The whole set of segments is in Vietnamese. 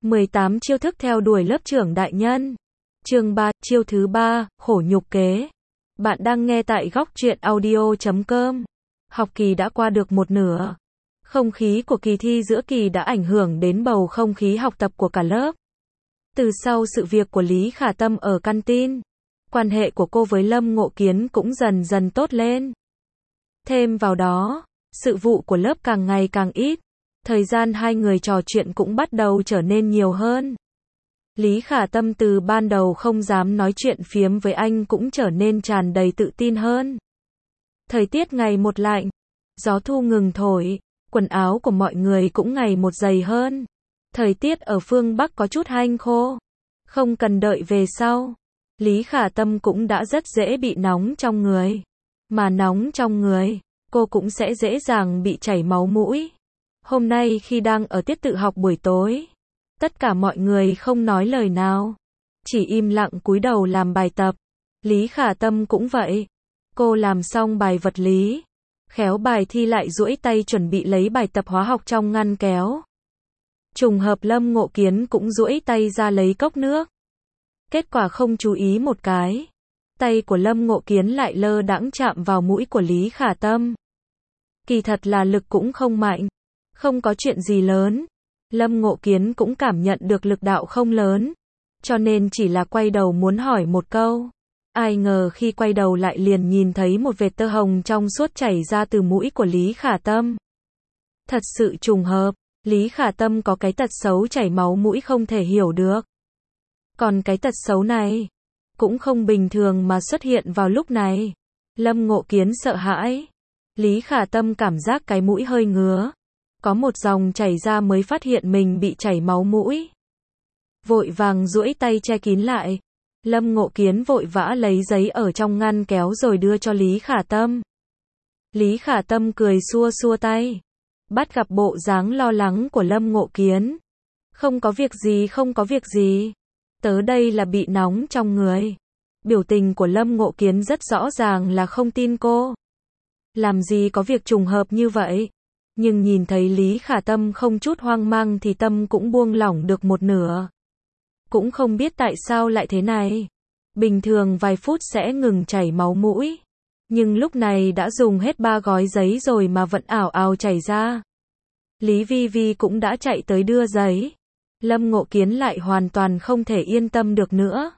18 chiêu thức theo đuổi lớp trưởng đại nhân. Chương 3, chiêu thứ 3, khổ nhục kế. Bạn đang nghe tại góc truyện audio.com. Học kỳ đã qua được một nửa. Không khí của kỳ thi giữa kỳ đã ảnh hưởng đến bầu không khí học tập của cả lớp. Từ sau sự việc của Lý Khả Tâm ở canteen, quan hệ của cô với Lâm Ngộ Kiến cũng dần dần tốt lên. Thêm vào đó, sự vụ của lớp càng ngày càng ít. Thời gian hai người trò chuyện cũng bắt đầu trở nên nhiều hơn. Lý Khả Tâm từ ban đầu không dám nói chuyện phiếm với anh cũng trở nên tràn đầy tự tin hơn. Thời tiết ngày một lạnh, gió thu ngừng thổi, quần áo của mọi người cũng ngày một dày hơn. Thời tiết ở phương Bắc có chút hanh khô. Không cần đợi về sau, Lý Khả Tâm cũng đã rất dễ bị nóng trong người. Mà nóng trong người, cô cũng sẽ dễ dàng bị chảy máu mũi. Hôm nay khi đang ở tiết tự học buổi tối, tất cả mọi người không nói lời nào, chỉ im lặng cúi đầu làm bài tập. Lý Khả Tâm cũng vậy. Cô làm xong bài vật lý, khéo bài thi lại duỗi tay chuẩn bị lấy bài tập hóa học trong ngăn kéo. Trùng hợp Lâm Ngộ Kiến cũng duỗi tay ra lấy cốc nước. Kết quả không chú ý một cái, tay của Lâm Ngộ Kiến lại lơ đãng chạm vào mũi của Lý Khả Tâm. Kỳ thật là lực cũng không mạnh, không có chuyện gì lớn. Lâm Ngộ Kiến cũng cảm nhận được lực đạo không lớn, cho nên chỉ là quay đầu muốn hỏi một câu. Ai ngờ khi quay đầu lại liền nhìn thấy một vệt tơ hồng trong suốt chảy ra từ mũi của Lý Khả Tâm. Thật sự trùng hợp, Lý Khả Tâm có cái tật xấu chảy máu mũi không thể hiểu được. Còn cái tật xấu này cũng không bình thường mà xuất hiện vào lúc này. Lâm Ngộ Kiến sợ hãi. Lý Khả Tâm cảm giác cái mũi hơi ngứa. Có một dòng chảy ra mới phát hiện mình bị chảy máu mũi. Vội vàng duỗi tay che kín lại. Lâm Ngộ Kiến vội vã lấy giấy ở trong ngăn kéo rồi đưa cho Lý Khả Tâm. Lý Khả Tâm cười xua xua tay. Bắt gặp bộ dáng lo lắng của Lâm Ngộ Kiến. Không có việc gì, không có việc gì. Tớ đây là bị nóng trong người. Biểu tình của Lâm Ngộ Kiến rất rõ ràng là không tin cô. Làm gì có việc trùng hợp như vậy. Nhưng nhìn thấy Lý Khả Tâm không chút hoang mang thì tâm cũng buông lỏng được một nửa. Cũng không biết tại sao lại thế này. Bình thường vài phút sẽ ngừng chảy máu mũi. Nhưng lúc này đã dùng hết 3 gói giấy rồi mà vẫn ảo ảo chảy ra. Lý Vi Vi cũng đã chạy tới đưa giấy. Lâm Ngộ Kiến lại hoàn toàn không thể yên tâm được nữa.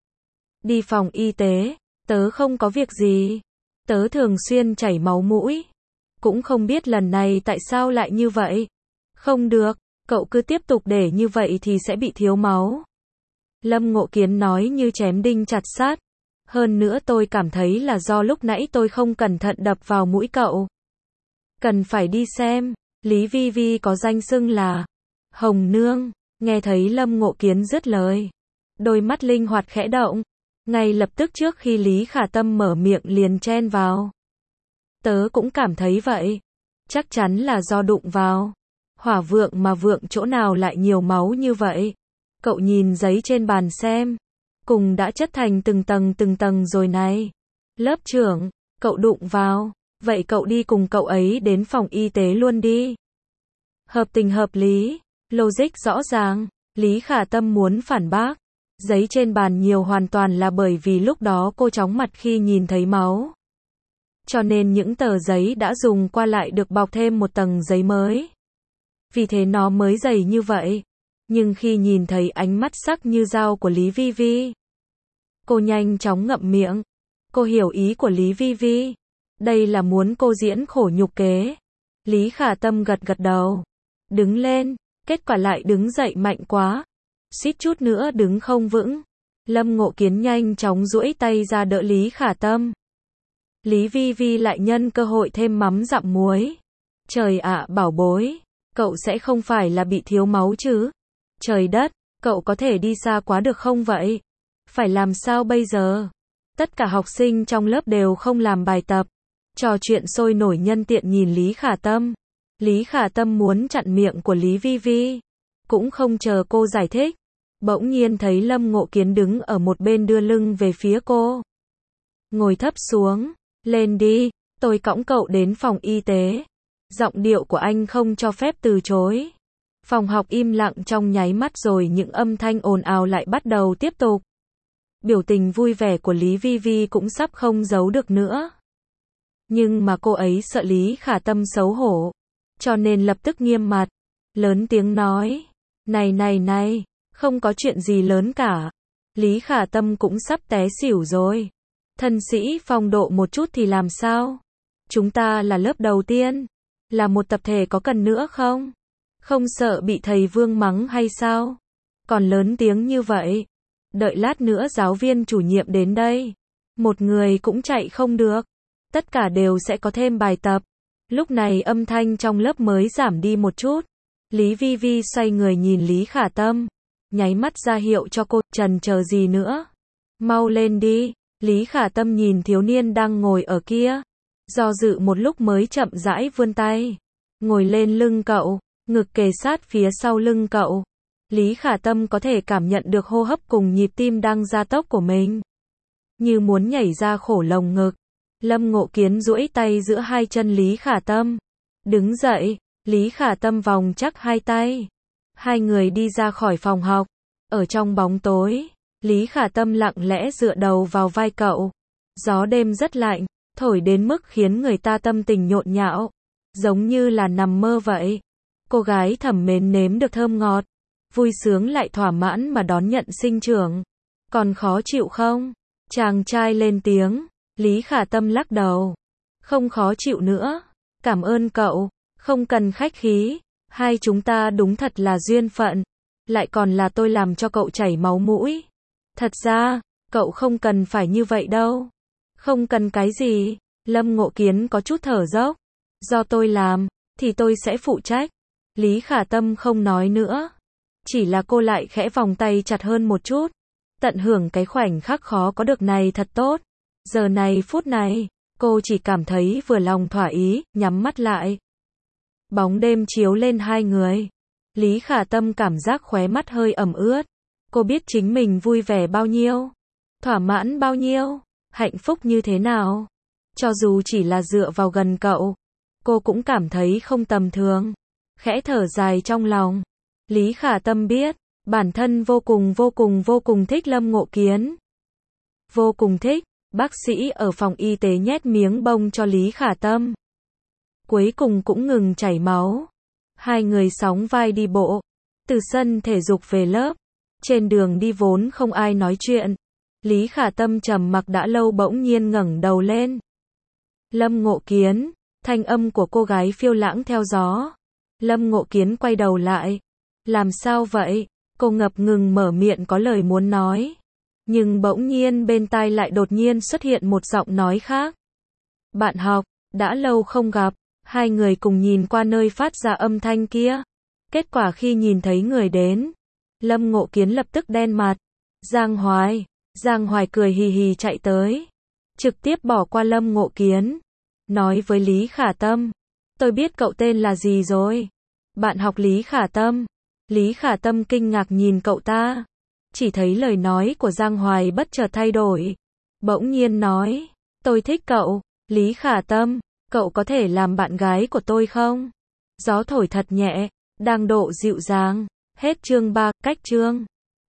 Đi phòng y tế, tớ không có việc gì. Tớ thường xuyên chảy máu mũi. Cũng không biết lần này tại sao lại như vậy. Không được, cậu cứ tiếp tục để như vậy thì sẽ bị thiếu máu. Lâm Ngộ Kiến nói như chém đinh chặt sắt. Hơn nữa tôi cảm thấy là do lúc nãy tôi không cẩn thận đập vào mũi cậu. Cần phải đi xem. Lý Vi Vi có danh xưng là Hồng Nương. Nghe thấy Lâm Ngộ Kiến dứt lời, đôi mắt linh hoạt khẽ động. Ngay lập tức trước khi Lý Khả Tâm mở miệng liền chen vào. Tớ cũng cảm thấy vậy. Chắc chắn là do đụng vào. Hỏa vượng mà vượng chỗ nào lại nhiều máu như vậy. Cậu nhìn giấy trên bàn xem. Cùng đã chất thành từng tầng rồi này. Lớp trưởng, cậu đụng vào. Vậy cậu đi cùng cậu ấy đến phòng y tế luôn đi. Hợp tình hợp lý. Logic rõ ràng. Lý Khả Tâm muốn phản bác. Giấy trên bàn nhiều hoàn toàn là bởi vì lúc đó cô chóng mặt khi nhìn thấy máu. Cho nên những tờ giấy đã dùng qua lại được bọc thêm một tầng giấy mới. Vì thế nó mới dày như vậy. Nhưng khi nhìn thấy ánh mắt sắc như dao của Lý Vi Vi, cô nhanh chóng ngậm miệng. Cô hiểu ý của Lý Vi Vi. Đây là muốn cô diễn khổ nhục kế. Lý Khả Tâm gật gật đầu. Đứng lên. Kết quả lại đứng dậy mạnh quá. Suýt chút nữa đứng không vững. Lâm Ngộ Kiến nhanh chóng duỗi tay ra đỡ Lý Khả Tâm. Lý Vi Vi lại nhân cơ hội thêm mắm dặm muối. Trời ạ, bảo bối. Cậu sẽ không phải là bị thiếu máu chứ? Trời đất, cậu có thể đi xa quá được không vậy? Phải làm sao bây giờ? Tất cả học sinh trong lớp đều không làm bài tập. Trò chuyện sôi nổi nhân tiện nhìn Lý Khả Tâm. Lý Khả Tâm muốn chặn miệng của Lý Vi Vi. Cũng không chờ cô giải thích. Bỗng nhiên thấy Lâm Ngộ Kiến đứng ở một bên đưa lưng về phía cô. Ngồi thấp xuống. Lên đi, tôi cõng cậu đến phòng y tế. Giọng điệu của anh không cho phép từ chối. Phòng học im lặng trong nháy mắt rồi những âm thanh ồn ào lại bắt đầu tiếp tục. Biểu tình vui vẻ của Lý Vi Vi cũng sắp không giấu được nữa. Nhưng mà cô ấy sợ Lý Khả Tâm xấu hổ, cho nên lập tức nghiêm mặt, lớn tiếng nói, này, không có chuyện gì lớn cả. Lý Khả Tâm cũng sắp té xỉu rồi. Thân sĩ phong độ một chút thì làm sao? Chúng ta là lớp đầu tiên, là một tập thể, có cần nữa không? Không sợ bị thầy Vương mắng hay sao? Còn lớn tiếng như vậy. Đợi lát nữa giáo viên chủ nhiệm đến đây, một người cũng chạy không được. Tất cả đều sẽ có thêm bài tập. Lúc này âm thanh trong lớp mới giảm đi một chút. Lý Vi Vi xoay người nhìn Lý Khả Tâm, nháy mắt ra hiệu cho cô, chần chờ gì nữa? Mau lên đi. Lý Khả Tâm nhìn thiếu niên đang ngồi ở kia, do dự một lúc mới chậm rãi vươn tay, ngồi lên lưng cậu, ngực kề sát phía sau lưng cậu. Lý Khả Tâm có thể cảm nhận được hô hấp cùng nhịp tim đang gia tốc của mình, như muốn nhảy ra khổ lồng ngực. Lâm Ngộ Kiến duỗi tay giữa hai chân Lý Khả Tâm, đứng dậy. Lý Khả Tâm vòng chắc hai tay, hai người đi ra khỏi phòng học. Ở trong bóng tối, Lý Khả Tâm lặng lẽ dựa đầu vào vai cậu. Gió đêm rất lạnh, thổi đến mức khiến người ta tâm tình nhộn nhạo, giống như là nằm mơ vậy. Cô gái thầm mến nếm được thơm ngọt, vui sướng lại thỏa mãn mà đón nhận sinh trưởng. Còn khó chịu không? Chàng trai lên tiếng. Lý Khả Tâm lắc đầu. Không khó chịu nữa. Cảm ơn cậu. Không cần khách khí. Hai chúng ta đúng thật là duyên phận. Lại còn là tôi làm cho cậu chảy máu mũi. Thật ra, cậu không cần phải như vậy đâu. Không cần cái gì? Lâm Ngộ Kiến có chút thở dốc. Do tôi làm, thì tôi sẽ phụ trách. Lý Khả Tâm không nói nữa. Chỉ là cô lại khẽ vòng tay chặt hơn một chút. Tận hưởng cái khoảnh khắc khó có được này thật tốt. Giờ này phút này, cô chỉ cảm thấy vừa lòng thỏa ý, nhắm mắt lại. Bóng đêm chiếu lên hai người. Lý Khả Tâm cảm giác khóe mắt hơi ẩm ướt. Cô biết chính mình vui vẻ bao nhiêu, thỏa mãn bao nhiêu, hạnh phúc như thế nào. Cho dù chỉ là dựa vào gần cậu, cô cũng cảm thấy không tầm thường. Khẽ thở dài trong lòng. Lý Khả Tâm biết, bản thân vô cùng thích Lâm Ngộ Kiến. Vô cùng thích. Bác sĩ ở phòng y tế nhét miếng bông cho Lý Khả Tâm. Cuối cùng cũng ngừng chảy máu. Hai người sóng vai đi bộ, từ sân thể dục về lớp. Trên đường đi vốn không ai nói chuyện. Lý Khả Tâm trầm mặc đã lâu bỗng nhiên ngẩng đầu lên. Lâm Ngộ Kiến, thanh âm của cô gái phiêu lãng theo gió. Lâm Ngộ Kiến quay đầu lại. Làm sao vậy? Cô ngập ngừng mở miệng có lời muốn nói. Nhưng bỗng nhiên bên tai lại đột nhiên xuất hiện một giọng nói khác. Bạn học, đã lâu không gặp. Hai người cùng nhìn qua nơi phát ra âm thanh kia. Kết quả khi nhìn thấy người đến, Lâm Ngộ Kiến lập tức đen mặt. Giang Hoài cười hì hì chạy tới, trực tiếp bỏ qua Lâm Ngộ Kiến, nói với Lý Khả Tâm. Tôi biết cậu tên là gì rồi. Bạn học Lý Khả Tâm. Lý Khả Tâm kinh ngạc nhìn cậu ta. Chỉ thấy lời nói của Giang Hoài bất chợt thay đổi. Bỗng nhiên nói, tôi thích cậu. Lý Khả Tâm, cậu có thể làm bạn gái của tôi không? Gió thổi thật nhẹ, đang độ dịu dàng. Hết chương 3, cách chương.